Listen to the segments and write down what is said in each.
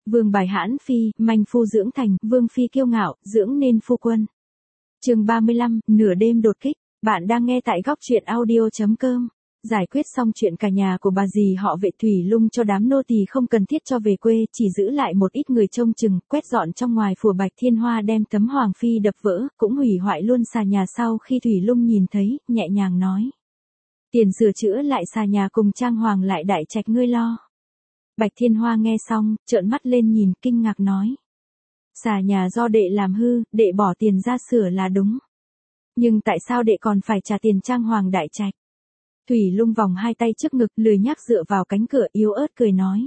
Vương bài hãn phi, manh phu dưỡng thành, vương phi kiêu ngạo, dưỡng nên phu quân. Chương 35, nửa đêm đột kích. Bạn đang nghe tại góc truyện audio.com. Giải quyết xong chuyện cả nhà của bà dì họ Vệ Thủy Lung cho đám nô tỳ không cần thiết cho về quê, chỉ giữ lại một ít người trông chừng, quét dọn trong ngoài phủ Bạch Thiên Hoa đem tấm hoàng phi đập vỡ, cũng hủy hoại luôn xà nhà. Sau khi Thủy Lung nhìn thấy, nhẹ nhàng nói: tiền sửa chữa lại xà nhà cùng trang hoàng lại đại trạch ngươi lo. Bạch Thiên Hoa nghe xong, trợn mắt lên nhìn, kinh ngạc nói: xà nhà do đệ làm hư, đệ bỏ tiền ra sửa là đúng. Nhưng tại sao đệ còn phải trả tiền trang hoàng đại trạch? Thủy Lung vòng hai tay trước ngực, lười nhác dựa vào cánh cửa, yếu ớt cười nói: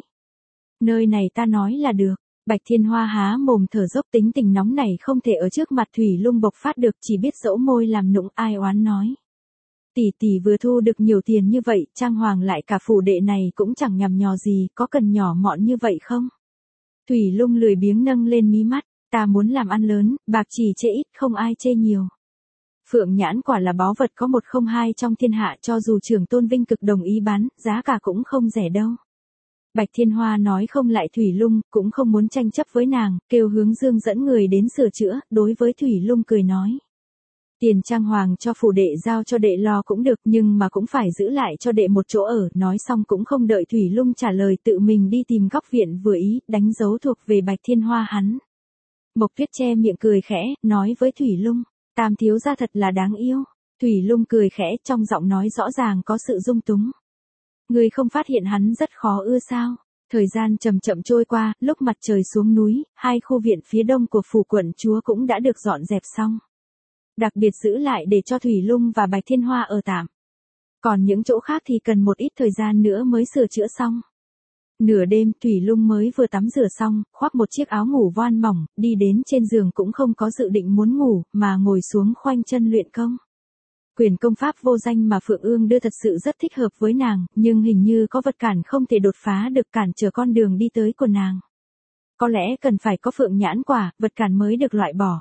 nơi này ta nói là được. Bạch Thiên Hoa há mồm thở dốc, tính tình nóng này không thể ở trước mặt Thủy Lung bộc phát được, chỉ biết dẫu môi làm nũng, ai oán nói: tỷ tỷ vừa thu được nhiều tiền như vậy, trang hoàng lại cả phủ đệ này cũng chẳng nhằm nhò gì, có cần nhỏ mọn như vậy không? Thủy Lung lười biếng nâng lên mí mắt: ta muốn làm ăn lớn, bạc chỉ chê ít, không ai chê nhiều. Phượng nhãn quả là báu vật có một không hai trong thiên hạ, cho dù trưởng tôn Vinh Cực đồng ý bán, giá cả cũng không rẻ đâu. Bạch Thiên Hoa nói không lại Thủy Lung, cũng không muốn tranh chấp với nàng, kêu Hướng Dương dẫn người đến sửa chữa, đối với Thủy Lung cười nói: tiền trang hoàng cho phủ đệ giao cho đệ lo cũng được, nhưng mà cũng phải giữ lại cho đệ một chỗ ở. Nói xong cũng không đợi Thủy Lung trả lời, tự mình đi tìm góc viện vừa ý, đánh dấu thuộc về Bạch Thiên Hoa hắn. Mộc Tuyết che miệng cười khẽ, nói với Thủy Lung: tam thiếu gia thật là đáng yêu. Thủy Lung cười khẽ, trong giọng nói rõ ràng có sự dung túng. Ngươi không phát hiện hắn rất khó ưa sao? Thời gian chậm chậm trôi qua, lúc mặt trời xuống núi, hai khu viện phía đông của phủ quận chúa cũng đã được dọn dẹp xong. Đặc biệt giữ lại để cho Thủy Lung và Bạch Thiên Hoa ở tạm. Còn những chỗ khác thì cần một ít thời gian nữa mới sửa chữa xong. Nửa đêm, Thủy Lung mới vừa tắm rửa xong, khoác một chiếc áo ngủ voan mỏng, đi đến trên giường cũng không có dự định muốn ngủ, mà ngồi xuống khoanh chân luyện công. Quyền công pháp vô danh mà Phượng Ương đưa thật sự rất thích hợp với nàng, nhưng hình như có vật cản không thể đột phá được, cản trở con đường đi tới của nàng. Có lẽ cần phải có Phượng nhãn quả, vật cản mới được loại bỏ.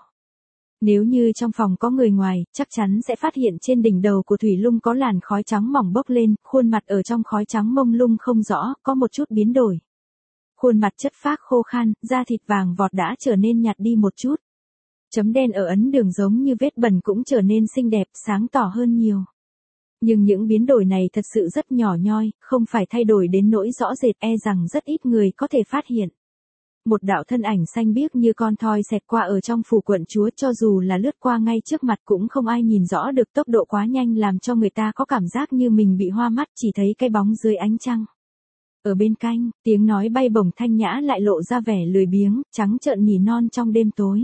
Nếu như trong phòng có người ngoài, chắc chắn sẽ phát hiện trên đỉnh đầu của Thủy Lung có làn khói trắng mỏng bốc lên, khuôn mặt ở trong khói trắng mông lung không rõ, có một chút biến đổi. Khuôn mặt chất phác khô khan, da thịt vàng vọt đã trở nên nhạt đi một chút. Chấm đen ở ấn đường giống như vết bẩn cũng trở nên xinh đẹp, sáng tỏ hơn nhiều. Nhưng những biến đổi này thật sự rất nhỏ nhoi, không phải thay đổi đến nỗi rõ rệt, e rằng rất ít người có thể phát hiện. Một đạo thân ảnh xanh biếc như con thoi xẹt qua ở trong phủ quận chúa, cho dù là lướt qua ngay trước mặt cũng không ai nhìn rõ được, tốc độ quá nhanh làm cho người ta có cảm giác như mình bị hoa mắt, chỉ thấy cái bóng dưới ánh trăng. Ở bên cạnh, tiếng nói bay bổng thanh nhã lại lộ ra vẻ lười biếng, trắng trợn nỉ non trong đêm tối.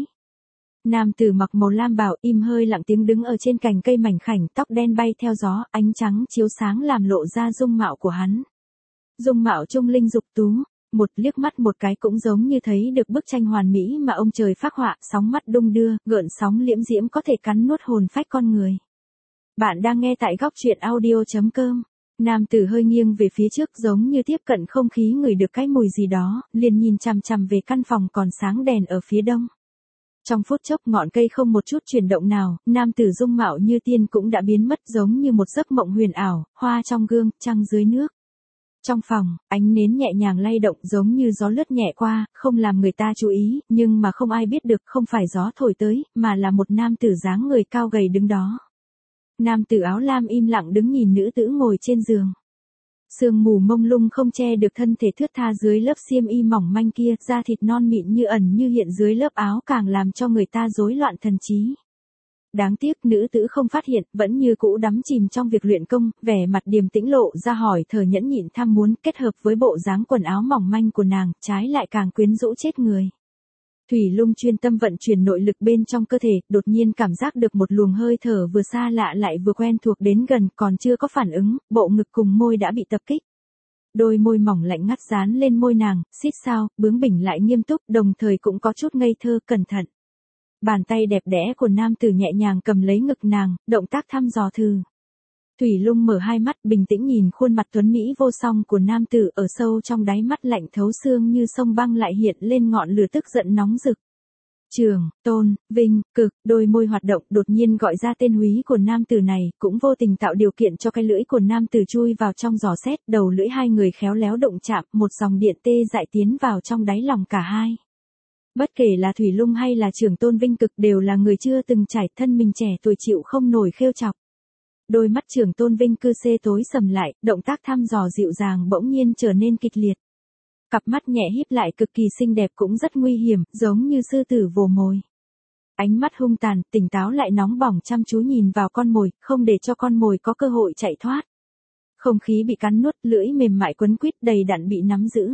Nam tử mặc màu lam bào im hơi lặng tiếng đứng ở trên cành cây mảnh khảnh, tóc đen bay theo gió, ánh trắng chiếu sáng làm lộ ra dung mạo của hắn. Dung mạo trung linh dục tú. Một liếc mắt một cái cũng giống như thấy được bức tranh hoàn mỹ mà ông trời phác họa, sóng mắt đung đưa, gợn sóng liễm diễm có thể cắn nuốt hồn phách con người. Bạn đang nghe tại góc truyện audio.com. Nam tử hơi nghiêng về phía trước giống như tiếp cận không khí, ngửi được cái mùi gì đó, liền nhìn chằm chằm về căn phòng còn sáng đèn ở phía đông. Trong phút chốc ngọn cây không một chút chuyển động nào, nam tử dung mạo như tiên cũng đã biến mất giống như một giấc mộng huyền ảo, hoa trong gương, trăng dưới nước. Trong phòng, ánh nến nhẹ nhàng lay động giống như gió lướt nhẹ qua, không làm người ta chú ý, nhưng mà không ai biết được không phải gió thổi tới, mà là một nam tử dáng người cao gầy đứng đó. Nam tử áo lam im lặng đứng nhìn nữ tử ngồi trên giường. Sương mù mông lung không che được thân thể thướt tha dưới lớp xiêm y mỏng manh kia, da thịt non mịn như ẩn như hiện dưới lớp áo càng làm cho người ta rối loạn thần trí. Đáng tiếc nữ tử không phát hiện, vẫn như cũ đắm chìm trong việc luyện công, vẻ mặt điềm tĩnh lộ ra hỏi thở nhẫn nhịn tham muốn, kết hợp với bộ dáng quần áo mỏng manh của nàng, trái lại càng quyến rũ chết người. Thủy Lung chuyên tâm vận chuyển nội lực bên trong cơ thể, đột nhiên cảm giác được một luồng hơi thở vừa xa lạ lại vừa quen thuộc đến gần, còn chưa có phản ứng, bộ ngực cùng môi đã bị tập kích. Đôi môi mỏng lạnh ngắt dán lên môi nàng, xít sao, bướng bỉnh lại nghiêm túc, đồng thời cũng có chút ngây thơ, cẩn thận. Bàn tay đẹp đẽ của nam tử nhẹ nhàng cầm lấy ngực nàng, động tác thăm dò thử. Thủy Lung mở hai mắt bình tĩnh nhìn khuôn mặt tuấn mỹ vô song của nam tử, ở sâu trong đáy mắt lạnh thấu xương như sông băng lại hiện lên ngọn lửa tức giận nóng rực. Trường Tôn Vinh Cực, đôi môi hoạt động đột nhiên gọi ra tên húy của nam tử này, cũng vô tình tạo điều kiện cho cái lưỡi của nam tử chui vào trong giò xét, đầu lưỡi hai người khéo léo đụng chạm, một dòng điện tê dại tiến vào trong đáy lòng cả hai. Bất kể là Thủy Lung hay là Trường Tôn Vinh Cực đều là người chưa từng trải, thân mình trẻ tuổi chịu không nổi khêu chọc. Đôi mắt Trường Tôn Vinh Cư xê tối sầm lại, động tác thăm dò dịu dàng bỗng nhiên trở nên kịch liệt. Cặp mắt nhẹ híp lại cực kỳ xinh đẹp cũng rất nguy hiểm, giống như sư tử vồ mồi. Ánh mắt hung tàn, tỉnh táo lại nóng bỏng chăm chú nhìn vào con mồi, không để cho con mồi có cơ hội chạy thoát. Không khí bị cắn nuốt, lưỡi mềm mại quấn quýt đầy đặn bị nắm giữ.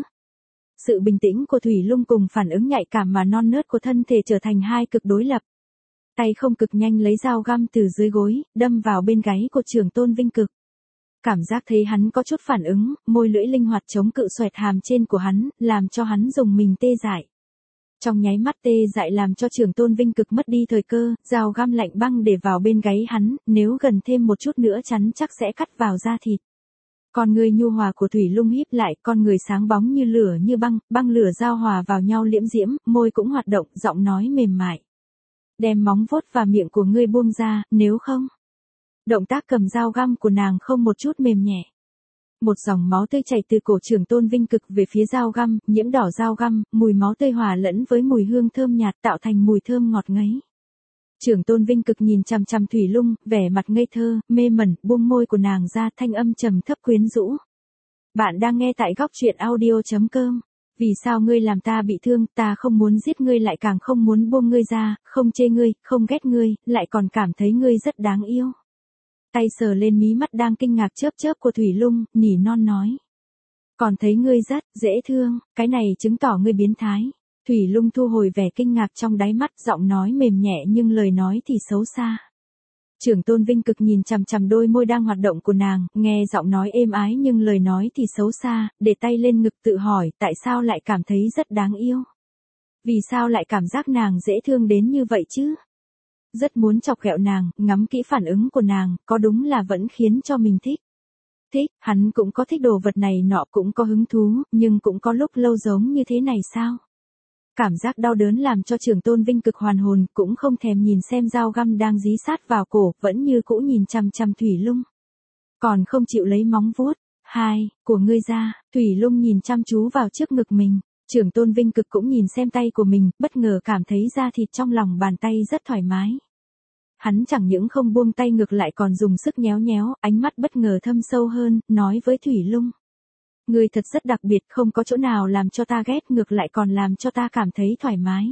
Sự bình tĩnh của Thủy Lung cùng phản ứng nhạy cảm mà non nớt của thân thể trở thành hai cực đối lập. Tay không cực nhanh lấy dao găm từ dưới gối, đâm vào bên gáy của Trường Tôn Vinh Cực. Cảm giác thấy hắn có chút phản ứng, môi lưỡi linh hoạt chống cự xoẹt hàm trên của hắn, làm cho hắn dùng mình tê dại. Trong nháy mắt tê dại làm cho Trường Tôn Vinh Cực mất đi thời cơ, dao găm lạnh băng để vào bên gáy hắn, nếu gần thêm một chút nữa chắn chắc sẽ cắt vào da thịt. Con người nhu hòa của Thủy Lung híp lại, con người sáng bóng như lửa như băng, băng lửa giao hòa vào nhau liễm diễm, môi cũng hoạt động, giọng nói mềm mại. Đem móng vuốt và miệng của ngươi buông ra, nếu không. Động tác cầm dao găm của nàng không một chút mềm nhẹ. Một dòng máu tươi chảy từ cổ Trường Tôn Vinh Cực về phía dao găm, nhiễm đỏ dao găm, mùi máu tươi hòa lẫn với mùi hương thơm nhạt tạo thành mùi thơm ngọt ngấy. Trường Tôn Vinh Cực nhìn chằm chằm Thủy Lung, vẻ mặt ngây thơ, mê mẩn, buông môi của nàng ra, thanh âm trầm thấp quyến rũ. Bạn đang nghe tại góc truyện audio.com. Vì sao ngươi làm ta bị thương, ta không muốn giết ngươi lại càng không muốn buông ngươi ra, không chê ngươi, không ghét ngươi, lại còn cảm thấy ngươi rất đáng yêu. Tay sờ lên mí mắt đang kinh ngạc chớp chớp của Thủy Lung, nỉ non nói. Còn thấy ngươi rất dễ thương, cái này chứng tỏ ngươi biến thái. Thủy Lung thu hồi vẻ kinh ngạc trong đáy mắt, giọng nói mềm nhẹ nhưng lời nói thì xấu xa. Trường Tôn Vinh Cực nhìn chằm chằm đôi môi đang hoạt động của nàng, nghe giọng nói êm ái nhưng lời nói thì xấu xa, để tay lên ngực tự hỏi tại sao lại cảm thấy rất đáng yêu. Vì sao lại cảm giác nàng dễ thương đến như vậy chứ? Rất muốn chọc ghẹo nàng, ngắm kỹ phản ứng của nàng, có đúng là vẫn khiến cho mình thích. Thích, hắn cũng có thích đồ vật này nọ cũng có hứng thú, nhưng cũng có lúc lâu giống như thế này sao? Cảm giác đau đớn làm cho Trường Tôn Vinh Cực hoàn hồn, cũng không thèm nhìn xem dao găm đang dí sát vào cổ, vẫn như cũ nhìn chằm chằm Thủy Lung. Còn không chịu lấy móng vuốt. Của ngươi ra, Thủy Lung nhìn chăm chú vào trước ngực mình. Trường Tôn Vinh Cực cũng nhìn xem tay của mình, bất ngờ cảm thấy da thịt trong lòng bàn tay rất thoải mái. Hắn chẳng những không buông tay ngược lại còn dùng sức nhéo nhéo, ánh mắt bất ngờ thâm sâu hơn, nói với Thủy Lung. Ngươi thật rất đặc biệt, không có chỗ nào làm cho ta ghét, ngược lại còn làm cho ta cảm thấy thoải mái.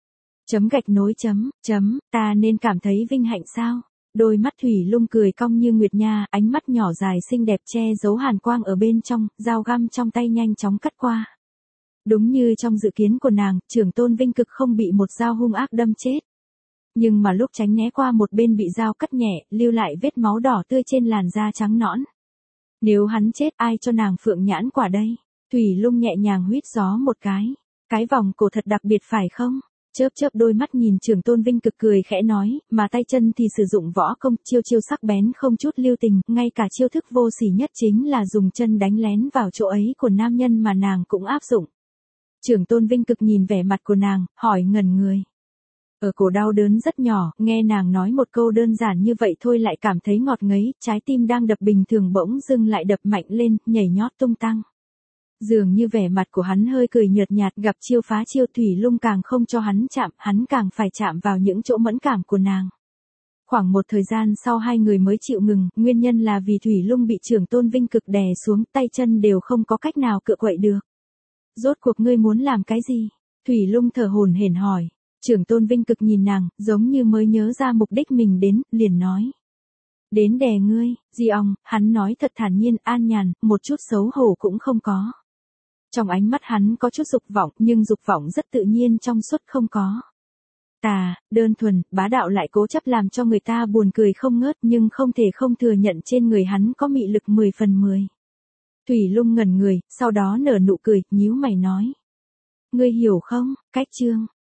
Ta nên cảm thấy vinh hạnh sao? Đôi mắt Thủy Lung cười cong như nguyệt nha, ánh mắt nhỏ dài xinh đẹp che giấu hàn quang ở bên trong, dao găm trong tay nhanh chóng cắt qua. Đúng như trong dự kiến của nàng, Trường Tôn Vinh Cực không bị một dao hung ác đâm chết. Nhưng mà lúc tránh né qua một bên bị dao cắt nhẹ, lưu lại vết máu đỏ tươi trên làn da trắng nõn. Nếu hắn chết ai cho nàng phượng nhãn quả đây? Thủy Lung nhẹ nhàng huýt gió một cái. Cái vòng cổ thật đặc biệt phải không? Chớp chớp đôi mắt nhìn Trường Tôn Vinh Cực cười khẽ nói, mà tay chân thì sử dụng võ công, chiêu chiêu sắc bén không chút lưu tình, ngay cả chiêu thức vô sỉ nhất chính là dùng chân đánh lén vào chỗ ấy của nam nhân mà nàng cũng áp dụng. Trường Tôn Vinh Cực nhìn vẻ mặt của nàng, hỏi ngẩn người. Ở cổ đau đớn rất nhỏ, nghe nàng nói một câu đơn giản như vậy thôi lại cảm thấy ngọt ngấy, trái tim đang đập bình thường bỗng dưng lại đập mạnh lên, nhảy nhót tung tăng. Dường như vẻ mặt của hắn hơi cười nhợt nhạt, gặp chiêu phá chiêu. Thủy Lung càng không cho hắn chạm, hắn càng phải chạm vào những chỗ mẫn cảm của nàng. Khoảng một thời gian sau hai người mới chịu ngừng, nguyên nhân là vì Thủy Lung bị Trường Tôn Vinh Cực đè xuống, tay chân đều không có cách nào cựa quậy được. Rốt cuộc ngươi muốn làm cái gì? Thủy Lung thở hổn hển hỏi. Trường Tôn Vinh Cực nhìn nàng, giống như mới nhớ ra mục đích mình đến, liền nói. Đến đè ngươi, Di ong, hắn nói thật thản nhiên, an nhàn, một chút xấu hổ cũng không có. Trong ánh mắt hắn có chút dục vọng, nhưng dục vọng rất tự nhiên trong suốt không có. Đơn thuần, bá đạo lại cố chấp làm cho người ta buồn cười không ngớt, nhưng không thể không thừa nhận trên người hắn có mị lực 10 phần 10. Thủy Lung ngẩn người, sau đó nở nụ cười, nhíu mày nói. Ngươi hiểu không, cách chương,